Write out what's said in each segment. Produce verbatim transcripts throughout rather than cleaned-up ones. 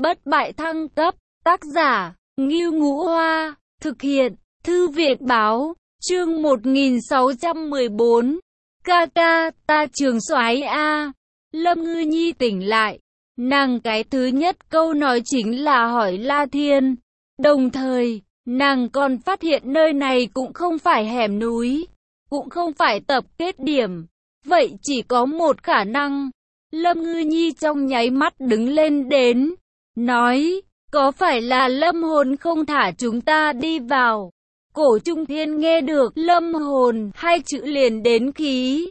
bất bại thăng cấp, tác giả, Ngưu Ngũ Hoa, thực hiện, Thư viện Báo, chương một nghìn sáu trăm mười bốn, ca ca, ta Trường Soái a. Lâm Ngư Nhi tỉnh lại, nàng cái thứ nhất câu nói chính là hỏi La Thiên, đồng thời, nàng còn phát hiện nơi này cũng không phải hẻm núi, cũng không phải tập kết điểm, vậy chỉ có một khả năng. Lâm Ngư Nhi trong nháy mắt đứng lên đến, nói, có phải là Lâm Hồn không thả chúng ta đi vào? Cổ Trung Thiên nghe được Lâm Hồn hai chữ liền đến khí,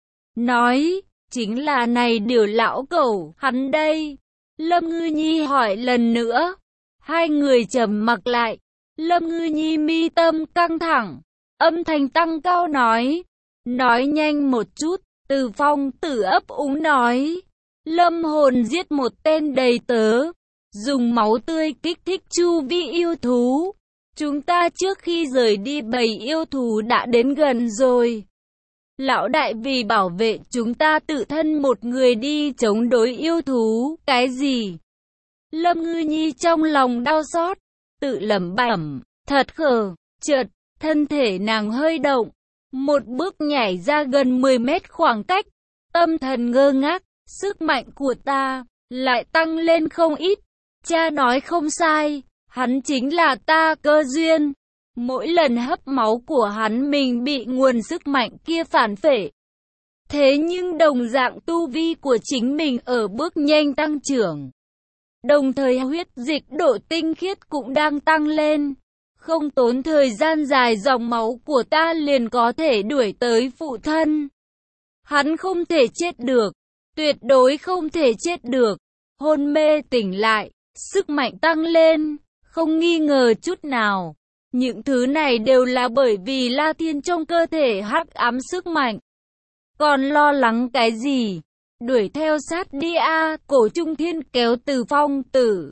nói, chính là này điều lão cẩu, hắn đây. Lâm Ngư Nhi hỏi lần nữa, hai người trầm mặc lại. Lâm Ngư Nhi mi tâm căng thẳng, âm thanh tăng cao nói, nói nhanh một chút. Từ Phong Tử ấp úng nói, Lâm Hồn giết một tên đầy tớ, dùng máu tươi kích thích chu vi yêu thú. Chúng ta trước khi rời đi bầy yêu thú đã đến gần rồi. Lão đại vì bảo vệ chúng ta tự thân một người đi chống đối yêu thú, cái gì? Lâm Ngư Nhi trong lòng đau xót, tự lẩm bẩm, thật khờ, chợt, thân thể nàng hơi động, một bước nhảy ra gần mười mét khoảng cách, tâm thần ngơ ngác, sức mạnh của ta lại tăng lên không ít. Cha nói không sai, hắn chính là ta cơ duyên. Mỗi lần hấp máu của hắn mình bị nguồn sức mạnh kia phản phệ. Thế nhưng đồng dạng tu vi của chính mình ở bước nhanh tăng trưởng. Đồng thời huyết dịch độ tinh khiết cũng đang tăng lên. Không tốn thời gian dài dòng máu của ta liền có thể đuổi tới phụ thân. Hắn không thể chết được, tuyệt đối không thể chết được. Hôn mê tỉnh lại, sức mạnh tăng lên, không nghi ngờ chút nào. Những thứ này đều là bởi vì La Thiên trong cơ thể hắc ám sức mạnh. Còn lo lắng cái gì? Đuổi theo sát đi a. Cổ Trung Thiên kéo Từ Phong Tử,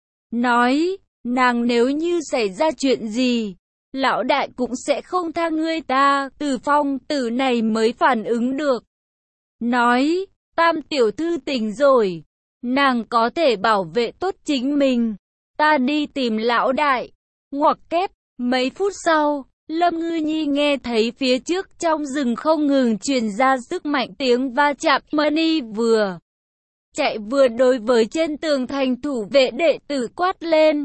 nói, nàng nếu như xảy ra chuyện gì, lão đại cũng sẽ không tha ngươi ta. Từ Phong Tử này mới phản ứng được, nói, Tam tiểu thư tỉnh rồi, nàng có thể bảo vệ tốt chính mình, ta đi tìm lão đại. Ngoặc kép, mấy phút sau, Lâm Ngư Nhi nghe thấy phía trước trong rừng không ngừng truyền ra sức mạnh tiếng va chạm. Mani vừa chạy vừa đối với trên tường thành thủ vệ đệ tử quát lên,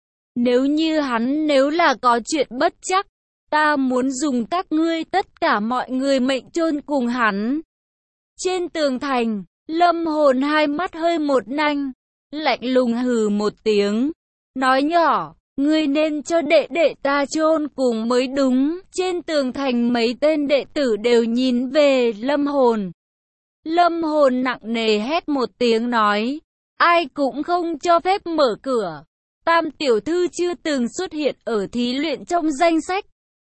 nếu như hắn nếu là có chuyện bất chắc, ta muốn dùng các ngươi tất cả mọi người mệnh chôn cùng hắn. Trên tường thành, Lâm Hồn hai mắt hơi một nanh, lạnh lùng hừ một tiếng, nói nhỏ, ngươi nên cho đệ đệ ta chôn cùng mới đúng. Trên tường thành mấy tên đệ tử đều nhìn về Lâm Hồn. Lâm Hồn nặng nề hét một tiếng nói, ai cũng không cho phép mở cửa. Tam tiểu thư chưa từng xuất hiện ở thí luyện trong danh sách.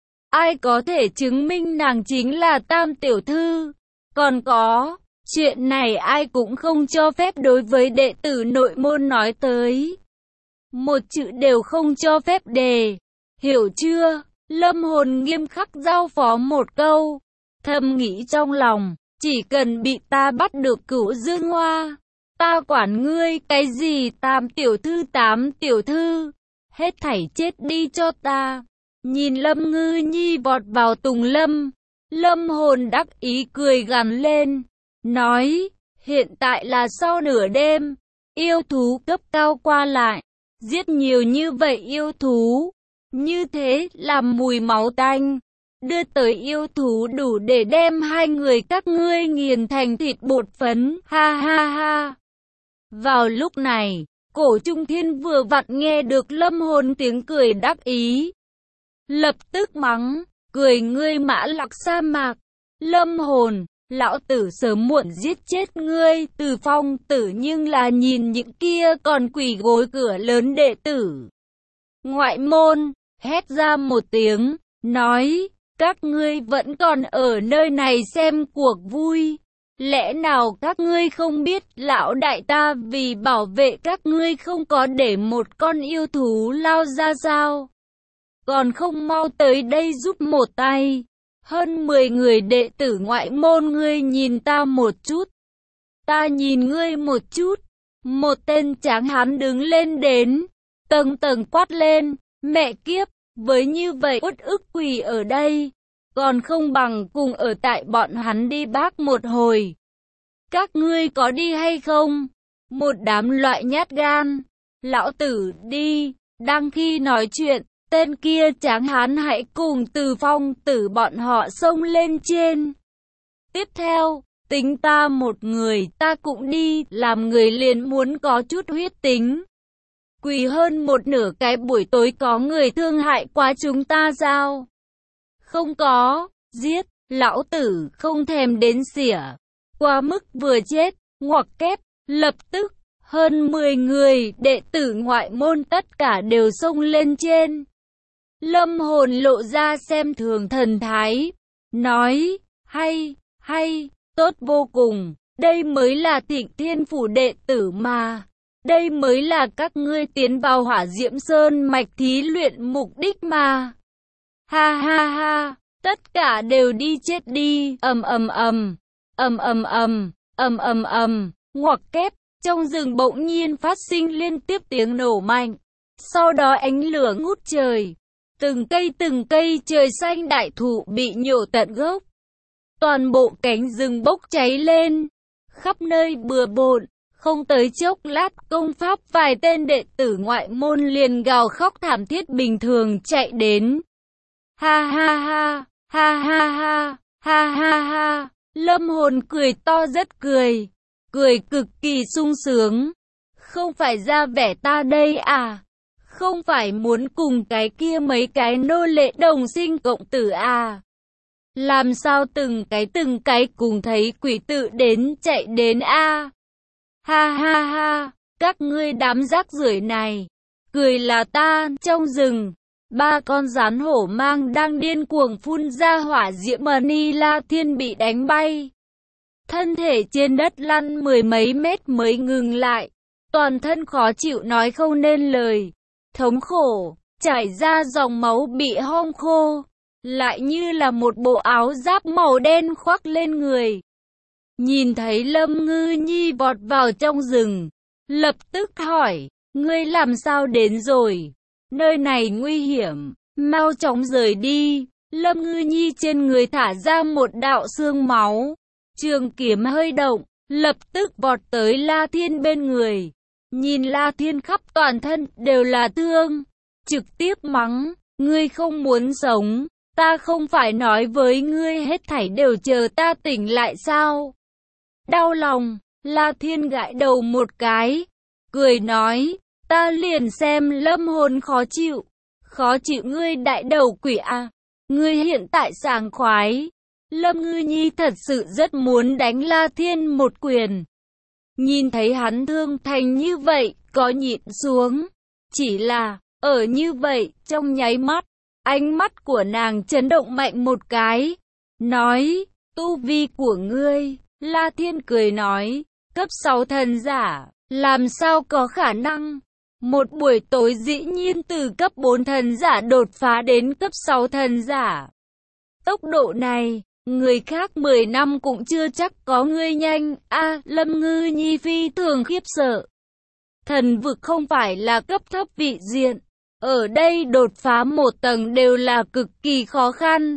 Ai có thể chứng minh nàng chính là Tam tiểu thư? Còn có, chuyện này ai cũng không cho phép đối với đệ tử nội môn nói tới. Một chữ đều không cho phép đề. Hiểu chưa? Lâm Hồn nghiêm khắc giao phó một câu. Thầm nghĩ trong lòng, chỉ cần bị ta bắt được Cửu Dương Hoa, ta quản ngươi cái gì Tam tiểu thư tám tiểu thư, hết thảy chết đi cho ta. Nhìn Lâm Ngư Nhi vọt vào Tùng Lâm, Lâm Hồn đắc ý cười gằn lên, nói, hiện tại là sau nửa đêm, yêu thú cấp cao qua lại, giết nhiều như vậy yêu thú, như thế làm mùi máu tanh, đưa tới yêu thú đủ để đem hai người các ngươi nghiền thành thịt bột phấn, ha ha ha. Vào lúc này, Cổ Trung Thiên vừa vặn nghe được Lâm Hồn tiếng cười đắc ý, lập tức mắng, cười ngươi Mã Lặc sa mạc. Lâm Hồn, lão tử sớm muộn giết chết ngươi. Từ Phong Tử nhưng là nhìn những kia còn quỳ gối cửa lớn đệ tử ngoại môn, hét ra một tiếng, nói, các ngươi vẫn còn ở nơi này xem cuộc vui. Lẽ nào các ngươi không biết lão đại ta vì bảo vệ các ngươi không có để một con yêu thú lao ra sao? Còn không mau tới đây giúp một tay. Hơn mười người đệ tử ngoại môn, ngươi nhìn ta một chút, ta nhìn ngươi một chút. Một tên tráng hán đứng lên đến, tầng tầng quát lên, mẹ kiếp, với như vậy uất ức quỳ ở đây, còn không bằng cùng ở tại bọn hắn đi bác một hồi. Các ngươi có đi hay không? Một đám loại nhát gan. Lão tử đi. Đang khi nói chuyện, tên kia tráng hán hãy cùng Từ Phong tử bọn họ xông lên trên. Tiếp theo, tính ta một người, ta cũng đi, làm người liền muốn có chút huyết tính. Quỳ hơn một nửa cái buổi tối có người thương hại quá chúng ta sao? Không có, giết, lão tử không thèm đến xỉa. Quá mức vừa chết, ngoặc kép, lập tức, hơn mười người, đệ tử ngoại môn tất cả đều xông lên trên. Lâm Hồn lộ ra xem thường thần thái, nói, hay, hay, tốt vô cùng, đây mới là Thịnh Thiên Phủ đệ tử mà. Đây mới là các ngươi tiến vào Hỏa Diễm Sơn mạch thí luyện mục đích mà. Ha ha ha, tất cả đều đi chết đi, ầm ầm ầm, ầm ầm ầm, ầm ầm ầm, ngoặc kép, trong rừng bỗng nhiên phát sinh liên tiếp tiếng nổ mạnh. Sau đó ánh lửa ngút trời, từng cây từng cây trời xanh đại thụ bị nhổ tận gốc. Toàn bộ cánh rừng bốc cháy lên, khắp nơi bừa bộn. Không tới chốc lát, công pháp vài tên đệ tử ngoại môn liền gào khóc thảm thiết bình thường chạy đến. Ha ha ha, ha ha ha, ha ha ha, Lâm Hồn cười to rất cười, cười cực kỳ sung sướng. Không phải ra vẻ ta đây à? Không phải muốn cùng cái kia mấy cái nô lệ đồng sinh cộng tử à? Làm sao từng cái từng cái cùng thấy quỷ tự đến chạy đến a? À? Ha ha ha, các ngươi đám rác rưởi này, cười là ta. Trong rừng, ba con rắn hổ mang đang điên cuồng phun ra hỏa diễm mà Ni La Thiên bị đánh bay. Thân thể trên đất lăn mười mấy mét mới ngừng lại, toàn thân khó chịu nói không nên lời, thống khổ, chảy ra dòng máu bị hong khô, lại như là một bộ áo giáp màu đen khoác lên người. Nhìn thấy Lâm Ngư Nhi vọt vào trong rừng, lập tức hỏi, ngươi làm sao đến rồi? Nơi này nguy hiểm, mau chóng rời đi. Lâm Ngư Nhi trên người thả ra một đạo xương máu, trường kiếm hơi động, lập tức vọt tới La Thiên bên người. Nhìn La Thiên khắp toàn thân đều là thương, trực tiếp mắng, ngươi không muốn sống, ta không phải nói với ngươi hết thảy đều chờ ta tỉnh lại sao? Đau lòng, La Thiên gãi đầu một cái, cười nói, ta liền xem Lâm Hồn khó chịu, khó chịu ngươi đại đầu quỷ à, ngươi hiện tại sảng khoái. Lâm Ngư Nhi thật sự rất muốn đánh La Thiên một quyền. Nhìn thấy hắn thương thành như vậy, có nhịn xuống, chỉ là, ở như vậy, trong nháy mắt, ánh mắt của nàng chấn động mạnh một cái, nói, tu vi của ngươi. La Thiên cười nói, cấp sáu thần giả, làm sao có khả năng? Một buổi tối dĩ nhiên từ cấp bốn thần giả đột phá đến cấp sáu thần giả. Tốc độ này, người khác mười năm cũng chưa chắc có ngươi nhanh. A, à, Lâm Ngư Nhi phi thường khiếp sợ. Thần vực không phải là cấp thấp vị diện, ở đây đột phá một tầng đều là cực kỳ khó khăn.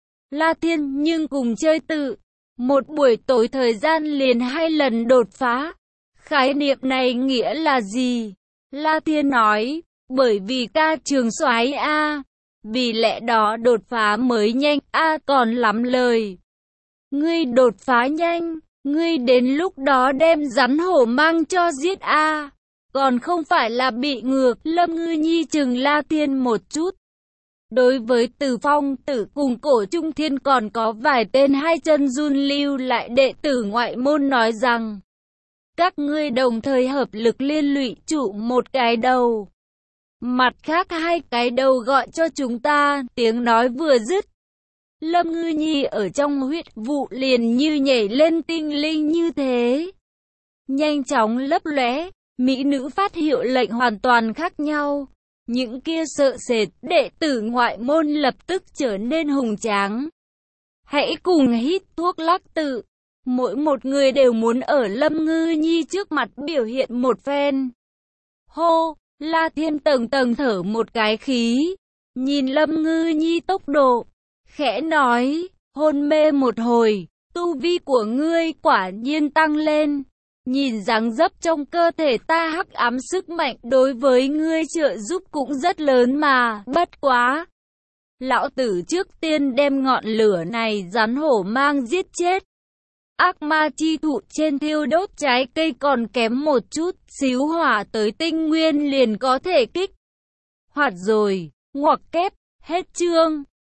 La Thiên nhưng cùng chơi tự. Một buổi tối thời gian liền hai lần đột phá. Khái niệm này nghĩa là gì? La Thiên nói, bởi vì ca trường soái A, vì lẽ đó đột phá mới nhanh A, còn lắm lời. Ngươi đột phá nhanh, ngươi đến lúc đó đem rắn hổ mang cho giết A, còn không phải là bị ngược. Lâm Ngư Nhi chừng La Thiên một chút. Đối với Từ Phong tử cùng Cổ Trung Thiên còn có vài tên hai chân run lưu lại đệ tử ngoại môn nói rằng, các ngươi đồng thời hợp lực liên lụy trụ một cái đầu, mặt khác hai cái đầu gọi cho chúng ta. Tiếng nói vừa dứt, Lâm Ngư Nhi ở trong huyết vụ liền như nhảy lên tinh linh như thế, nhanh chóng lấp lóe. Mỹ nữ phát hiệu lệnh hoàn toàn khác nhau. Những kia sợ sệt đệ tử ngoại môn lập tức trở nên hùng tráng. Hãy cùng hít thuốc lắc tự. Mỗi một người đều muốn ở Lâm Ngư Nhi trước mặt biểu hiện một phen. Hô, La Thiên tầng tầng thở một cái khí, nhìn Lâm Ngư Nhi tốc độ, khẽ nói, hôn mê một hồi, tu vi của ngươi quả nhiên tăng lên. Nhìn dáng dấp trong cơ thể ta hắc ám sức mạnh đối với ngươi trợ giúp cũng rất lớn mà, bất quá. Lão tử trước tiên đem ngọn lửa này rắn hổ mang giết chết. Ác ma chi thụ trên thiêu đốt trái cây còn kém một chút, xíu hỏa tới tinh nguyên liền có thể kích hoạt rồi, ngoặc kép, hết chương.